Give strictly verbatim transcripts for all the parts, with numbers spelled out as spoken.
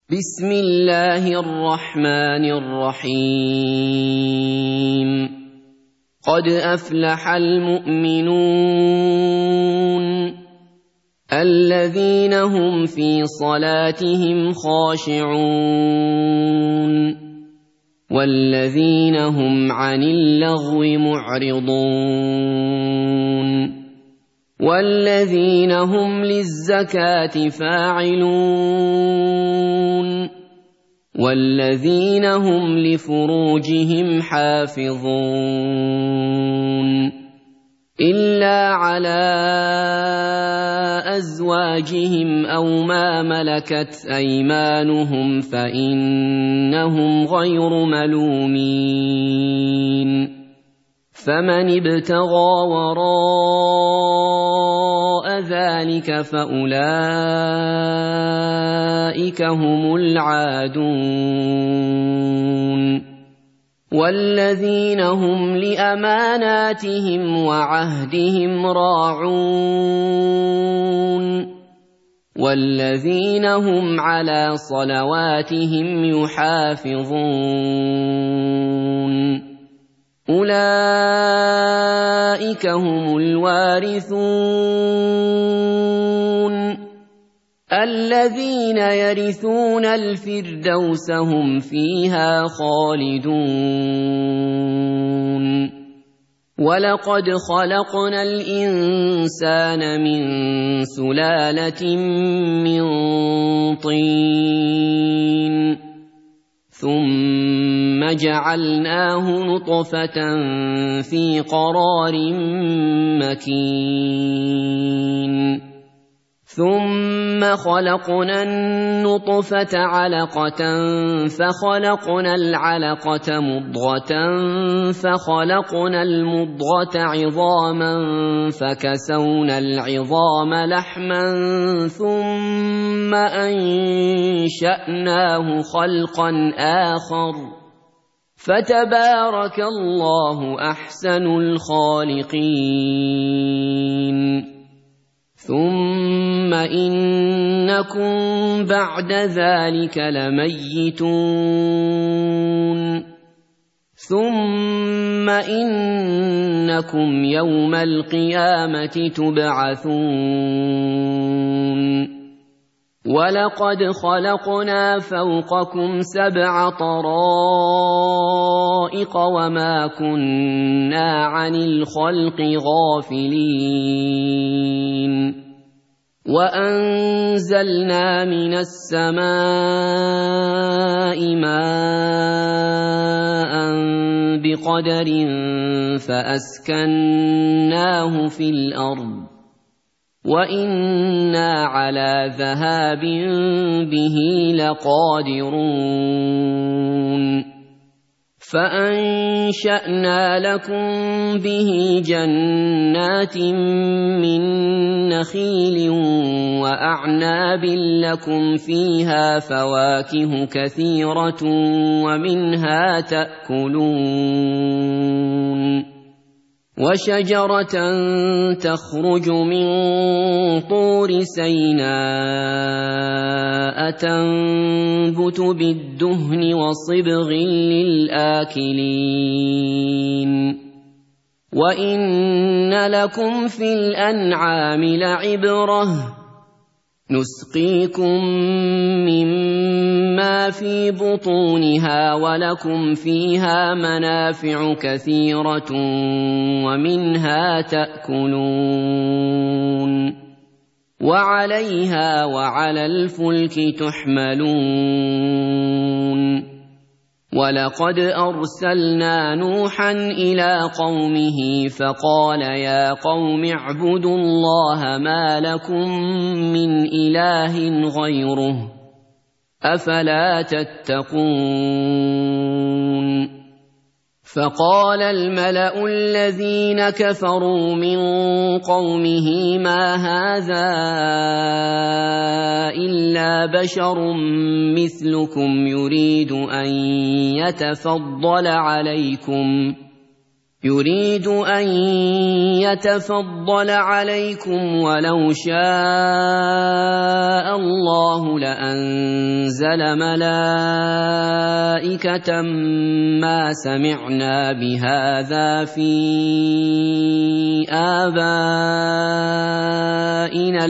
بسم الله الرحمن الرحيم قد أفلح المؤمنون الذين هم في صلاتهم خاشعون والذين هم عن اللغو معرضون والذين هم للزكاة فاعلون والذين هم لفروجهم حافظون إلا على أزواجهم أو ما ملكت أيمانهم فإنهم غير ملومين فمن ابتغى وراء ذلك فأولئك هم العادون والذين هم لأماناتهم وعهدهم راعون والذين هم على صلواتهم يحافظون أولئك هم الوارثون الذين يرثون الفردوس هم فيها خالدون ولقد خلقنا الإنسان من سلالة من طين ثم جعلناه نطفة في قرار مكين ثم خلقنا النطفة علقة فخلقنا العلقة مضغة فخلقنا المضغة عظاما فكسونا العظام لحما ثم أنشأناه خلقا آخر فتبارك الله أحسن الخالقين ثم إنكم بعد ذلك لميتون ثم إنكم يوم القيامة تبعثون ولقد خلقنا فوقكم سبع طرائق وما كنا عن الخلق غافلين وأنزلنا من السماء ماء بقدر فأسكناه في الأرض وإنا على ذهاب به لقادرون فأنشأنا لكم به جنات من نخيل وأعناب لكم فيها فواكه كثيرة ومنها تأكلون وشجرة تخرج من طور سيناء تنبت بالدهن وصبغ للآكلين وإن لكم في الأنعام لعبرة نسقيكم مما في بطونها ولكم فيها منافع كثيرة ومنها تأكلون وعليها وعلى الفلك تحملون ولقد أرسلنا نوحا إلى قومه فقال يا قوم اعبدوا الله ما لكم من إله غيره أفلا تتقون فقال الملأ الذين كفروا من قومه ما هذا إلا بشر مثلكم يريد أن يتفضل عليكم يريد أن يتفضل عليكم ولو شاء الله لأنزل ملائكة ما سمعنا بهذا في آبائنا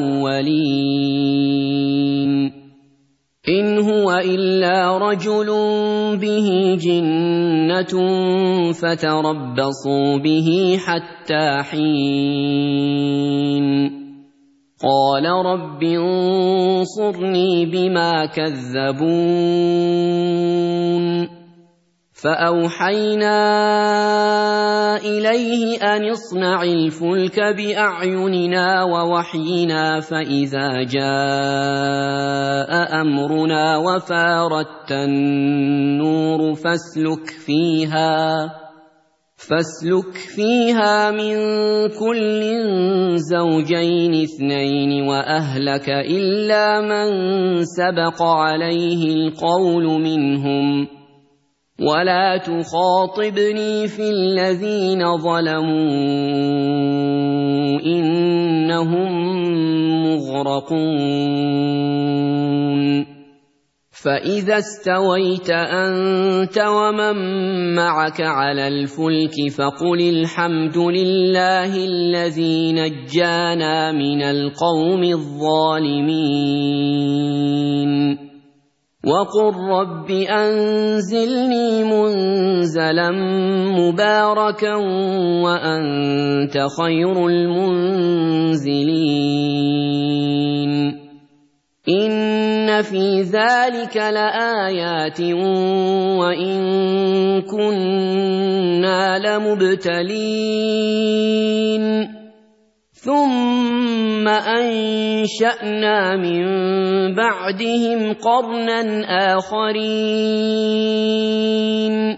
الأولين إن هو إلا رجل به جنة فتربصوا به حتى حين قال رب انصرني بما كذبون فأوحينا إليه أن اصنع الفلك بأعيننا ووحينا فإذا جاء أمرنا وفارت النور فاسلك فيها فاسلك فيها من كل زوجين اثنين وأهلك إلا من سبق عليه القول منهم ولا تخاطبني في الذين ظلموا إنهم مغرقون فإذا استويت أنت ومن معك على الفلك فقل الحمد لله الذي نجانا من القوم الظالمين وقل رب أنزلني منزلا مباركا وأنت خير المنزلين إن في ذلك لآيات وإن كنا لمبتلين ثم أنشأنا من بعدهم قرنا آخرين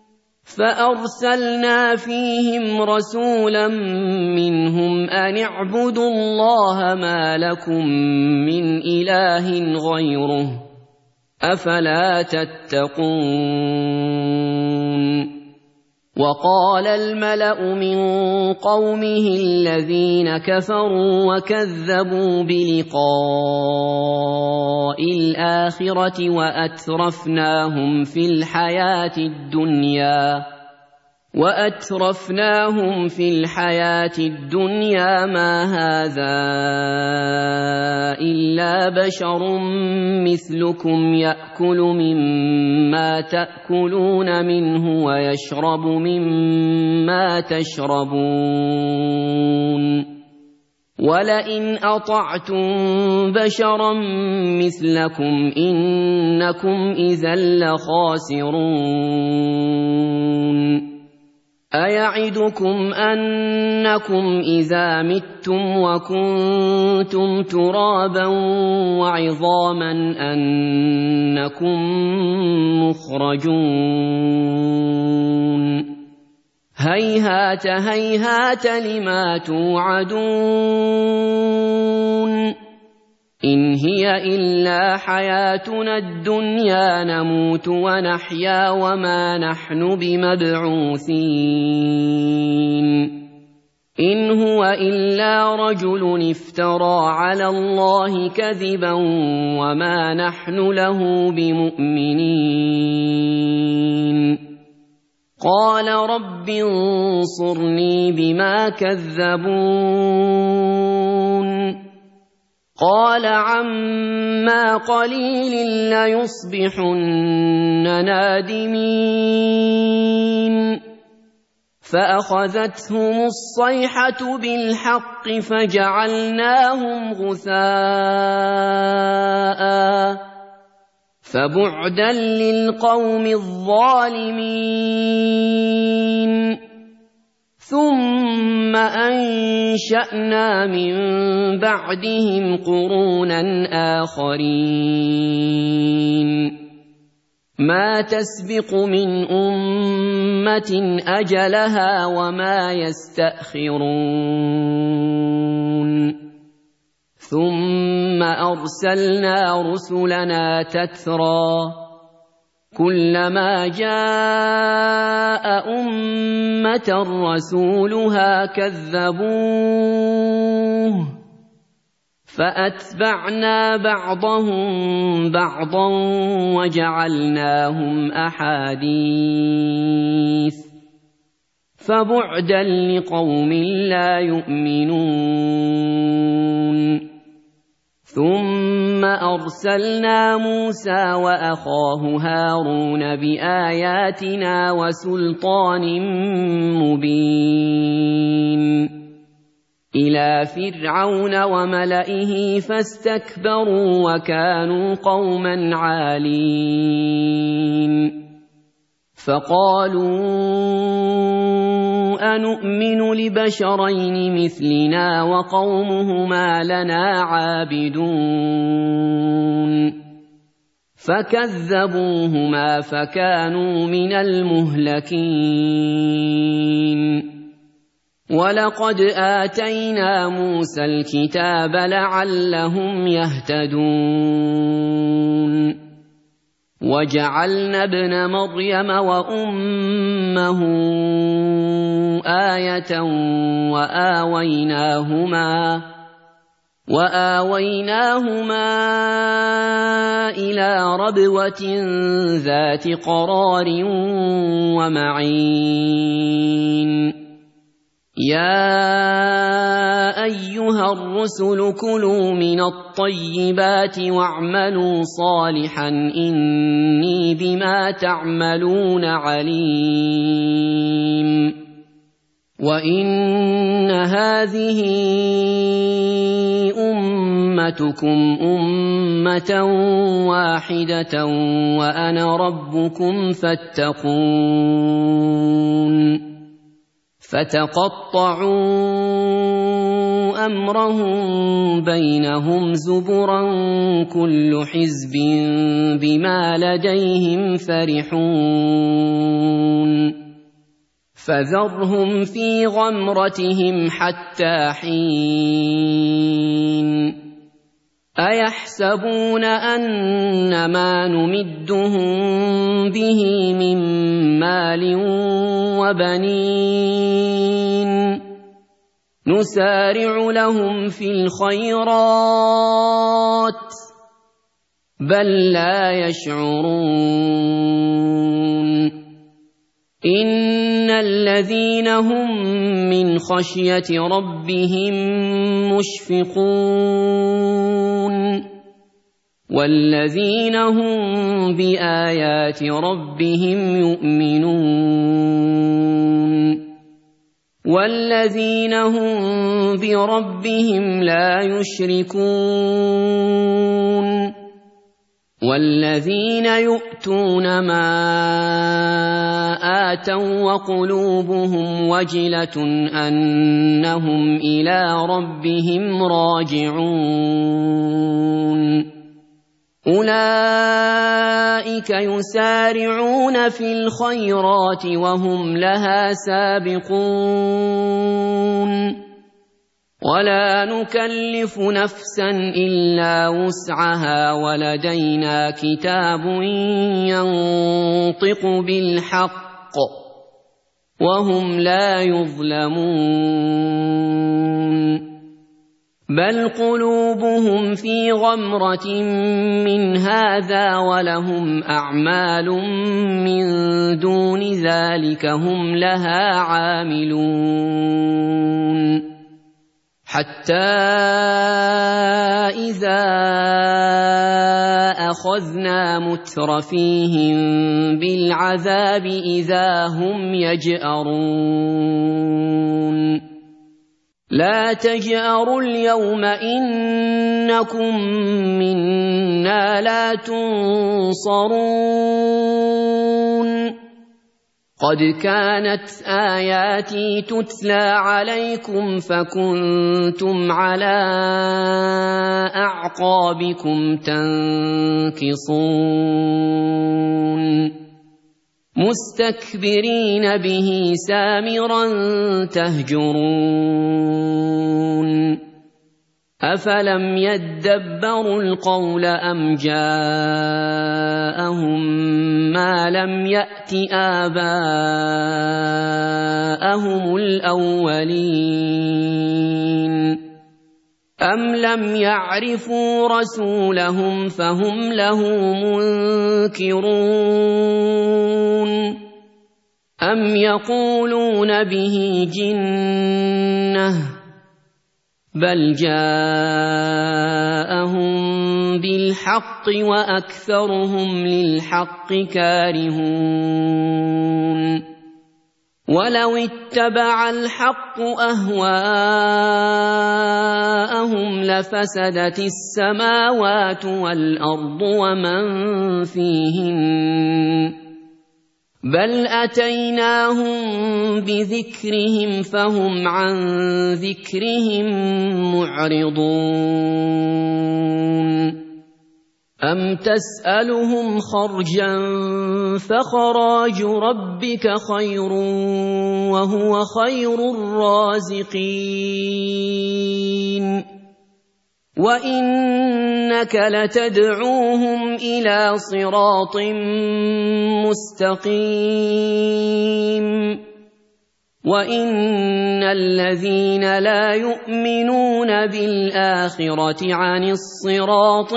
فأرسلنا فيهم رسولا منهم أن اعبدوا الله ما لكم من إله غيره أفلا تتقون وقال الملأ من قومه الذين كفروا وكذبوا بلقاء الآخرة وأترفناهم في الحياة الدنيا وأترفناهم في الحياة الدنيا ما هذا إلا بشر مثلكم يأكل مما تأكلون منه ويشرب مما تشربون ولئن أطعتم بشرا مثلكم إنكم إذا لخاسرون أيعدكم أنكم إذا متم وكنتم ترابا وعظاما أنكم مخرجون هيهات هيهات لما توعدون إن هي إلا حياتنا الدنيا نموت ونحيا وما نحن بمبعوثين إن هو إلا رجل افترى على الله كذبا وما نحن له بمؤمنين قال رب انصرني بما كذبون قال عما قليل ليصبحن نادمين فأخذتهم الصيحة بالحق فجعلناهم غثاء فبعدا للقوم الظالمين ثم أنشأنا من بعدهم قرونا آخرين ما تسبق من أمة أجلها وما يستأخرون ثم أرسلنا رسلنا تترى كلما جاء أمة رسولها كذبوه فأتبعنا بعضهم بعضا وجعلناهم أحاديث فبعدا لقوم لا يؤمنون ثم أرسلنا موسى وأخاه هارون بآياتنا وسلطان مبين إلى فرعون وملئه فاستكبروا وكانوا قوما عالين فقالوا أنؤمن لبشرين مثلنا وقومهما لنا عابدون فكذبوهما فكانوا من المهلكين ولقد آتينا موسى الكتاب لعلهم يهتدون وجعلنا ابن مريم وأمه آية وآويناهما وآويناهما إلى ربوة ذات قرار ومعين يا أيها الرسل كلوا من الطيبات واعملوا صالحا إني بما تعملون عليم وإن هذه أمتكم أمة واحدة وأنا ربكم فاتقون فتقطعوا أمرهم بينهم زبرا كل حزب بما لديهم فرحون فذرهم في غمرتهم حتى حين أيحسبون أن ما نمدهم به من مال وبنين نسارع لهم في الخيرات بل لا يشعرون إن الذين هم من خشية ربهم مشفقون والذين هم بآيات ربهم يؤمنون والذين هم بربهم لا يشركون والذين يؤتون ما آتوا وقلوبهم وجلة أنهم إلى ربهم راجعون أولئك يسارعون في الخيرات وهم لها سابقون ولا نكلف نفسا إلا وسعها ولدينا كتاب ينطق بالحق وهم لا يظلمون بل قلوبهم في غمرة من هذا ولهم أعمال من دون ذلك هم لها عاملون حتى إذا أخذنا مترفيهم بالعذاب إذا هم يجأرون لا تجأروا اليوم إنكم منا لا تنصرون قد كانت آياتي تتلى عليكم فكنتم على أعقابكم تنكصون مستكبرين به سامرا تهجرون أفلم يدبروا القول أم جاءهم ما لم يأت آباءهم الأولين أم لم يعرفوا رسولهم فهم له منكرون أم يقولون به جنة بل جاءهم بالحق وأكثرهم للحق كارهون ولو اتبع الحق أهواءهم لفسدت السماوات والأرض ومن فيهن بل أتيناهم بذكرهم فهم عن ذكرهم معرضون أم تسألهم خرجا فخراج ربك خير وهو خير الرازقين وإنك لتدعوهم إلى صراط مستقيم وإن الذين لا يؤمنون بالآخرة عن الصراط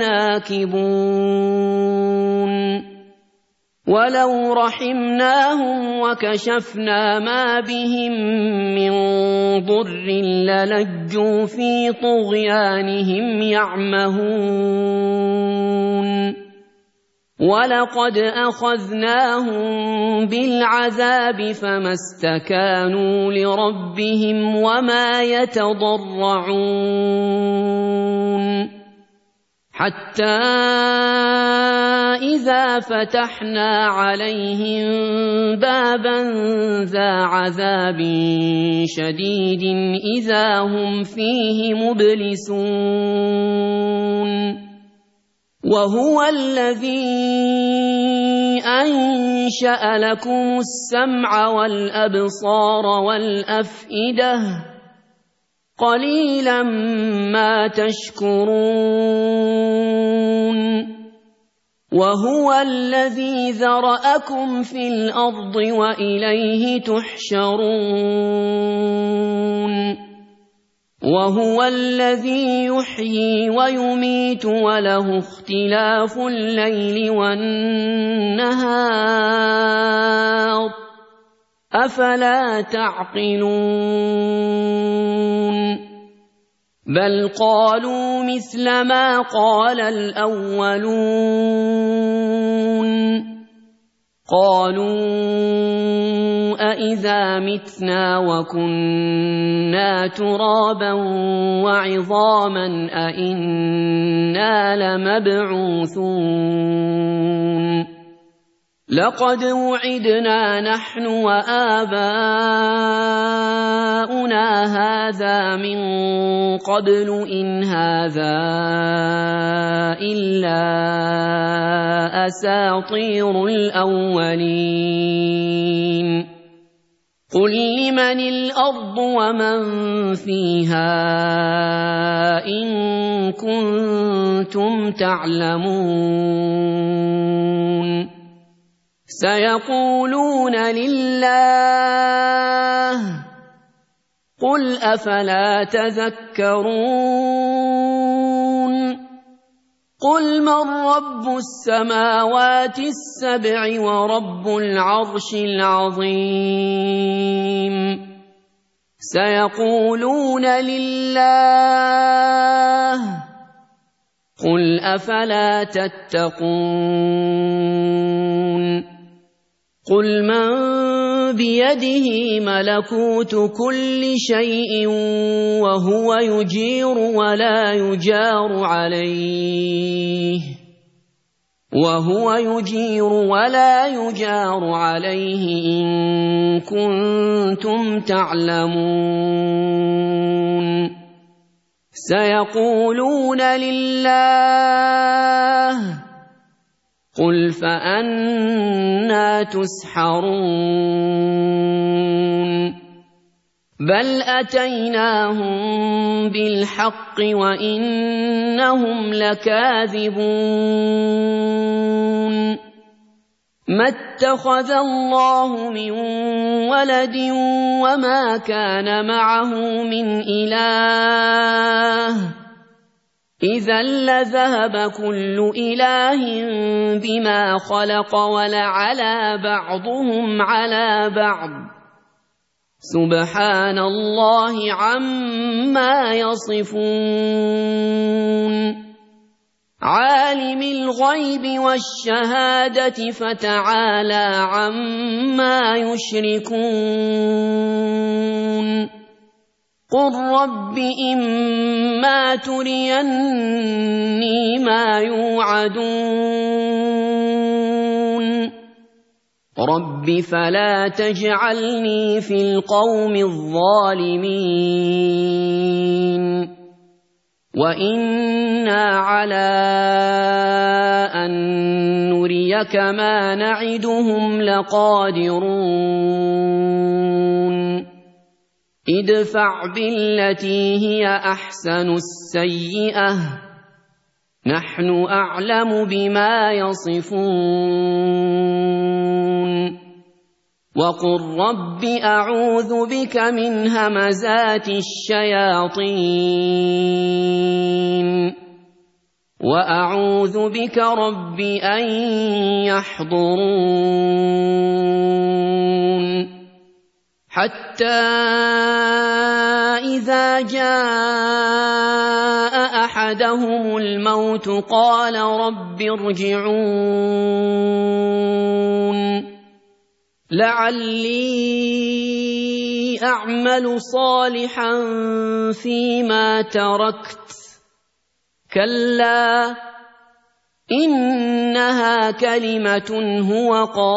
لناكبون ولو رحمناهم وكشفنا ما بهم من ضر للجوا في طغيانهم يعمهون ولقد أخذناهم بالعذاب فما استكانوا لربهم وما يتضرعون حتى إذا فتحنا عليهم بابا ذا عذاب شديد إذا هم فيه مبلسون وهو الذي أنشأ لكم السمع والأبصار والأفئدة قليلا ما تشكرون وهو الذي ذرأكم في الأرض وإليه تحشرون وهو الذي يحيي ويميت وله اختلاف الليل والنهار أفلا تعقلون بل قالوا مثل ما قال الأولون قالوا أإذا متنا وكنا ترابا وعظاما أإنا لمبعوثون لقد وعدنا نحن وآباؤنا هذا من قبل إن هذا إلا أساطير الأولين قل لمن الأرض ومن فيها إن كنتم تعلمون سيقولون لله قل أفلا تذكرون قل من رب السماوات السبع ورب العرش العظيم سيقولون لله قل أفلا تتقون قل من بيده ملكوت كل شيء وهو يجير ولا يجار عليه وهو يجير ولا يجار عليه إن كنتم تعلمون سيقولون لله قل فأنى تسحرون بل أتيناهم بالحق وإنهم لكاذبون ما اتخذ الله من ولد وما كان معه من إله إذا لذهب كل إله بما خلق ولعلى بعضهم على بعض سبحان الله عما يصفون عالم الغيب والشهادة فتعالى عما يشركون قل رب إما تريني ما يوعدون رب فلا تجعلني في القوم الظالمين وإنا على أن نريك ما نعدهم لقادرون ادفع بالتي هي أحسن السيئة نحن أعلم بما يصفون وقل رب أعوذ بك من همزات الشياطين وأعوذ بك رب أن يحضرون حتى إذا جاء أحدهم الموت قال رب ارجعون لعلي أعمل صالحا فيما تركت كلا إنها كلمة هو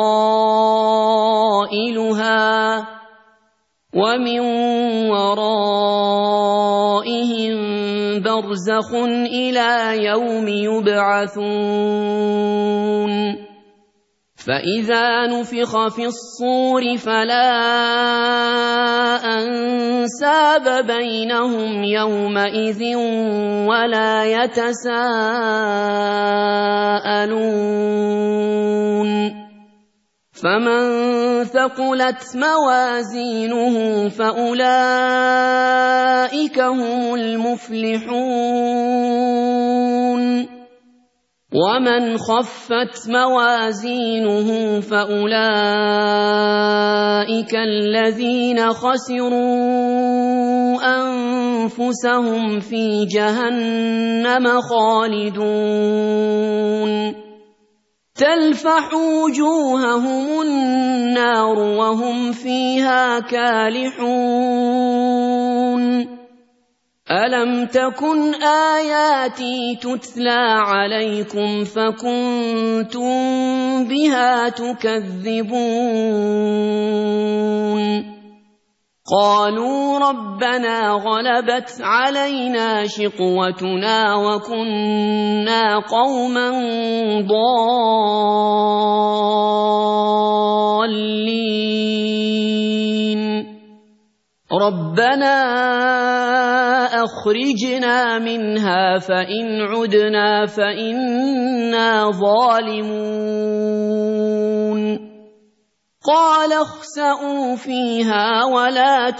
قائلها ومن ورائهم برزخ إلى يوم يبعثون فإذا نفخ في الصور فلا أنساب بينهم يومئذ ولا يتساءلون فمن ثقلت موازينه فأولئك هم المفلحون ومن خفت موازينه فأولئك الذين خسروا أنفسهم في جهنم خالدون تلفح وجوههم النار وهم فيها كالحون ألم تكن آياتي تتلى عليكم فكنتم بها تكذبون قالوا ربنا غلبت علينا شقوتنا وكنا قوما ضالين ربنا أخرجنا منها فإن عدنا فإنا ظالمون قال اخسئوا فيها ولا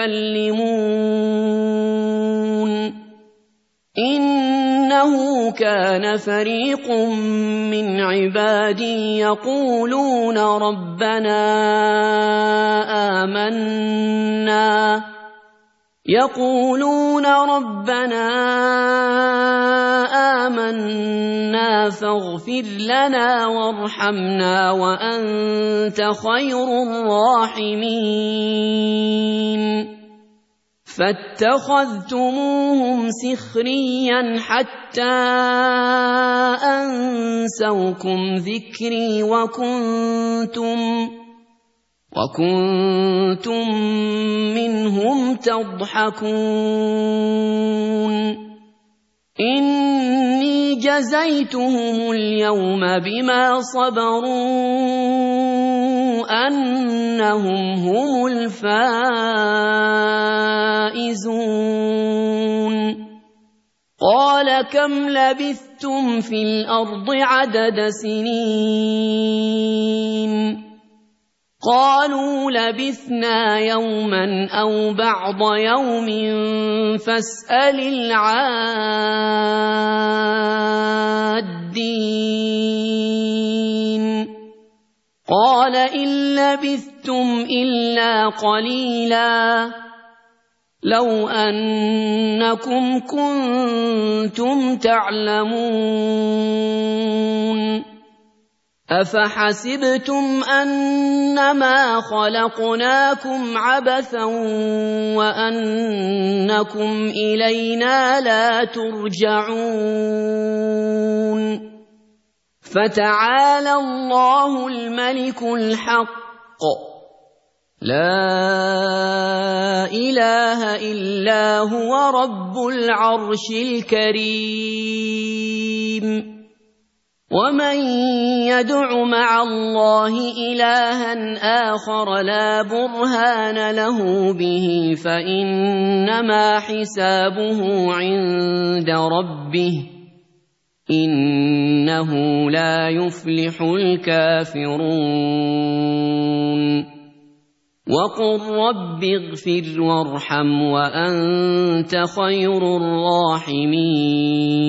تكلمون إنه كان فريق من عبادي يقولون ربنا آمنا يقولون ربنا آمنا فاغفر لنا وارحمنا وأنت خير الراحمين فاتخذتموهم سخريا حتى أنسوكم ذكري وكنتم وكنتم منهم تضحكون إني جزيتهم اليوم بما صبروا أنهم هم الفائزون قال كم لبثتم في الأرض عدد سنين قالوا لبثنا يوما أو بعض يوم فاسأل العادين قال إن لبثتم إلا قليلا لو أنكم كنتم تعلمون أفحسبتم أنما خلقناكم عبثا وأنكم إلينا لا ترجعون فتعالى الله الملك الحق لا إله إلا هو رب العرش الكريم ومن يدع مع الله إلها آخر لا برهان له به فإنما حسابه عند ربه إنه لا يفلح الكافرون وقل رب اغفر وارحم وأنت خير الراحمين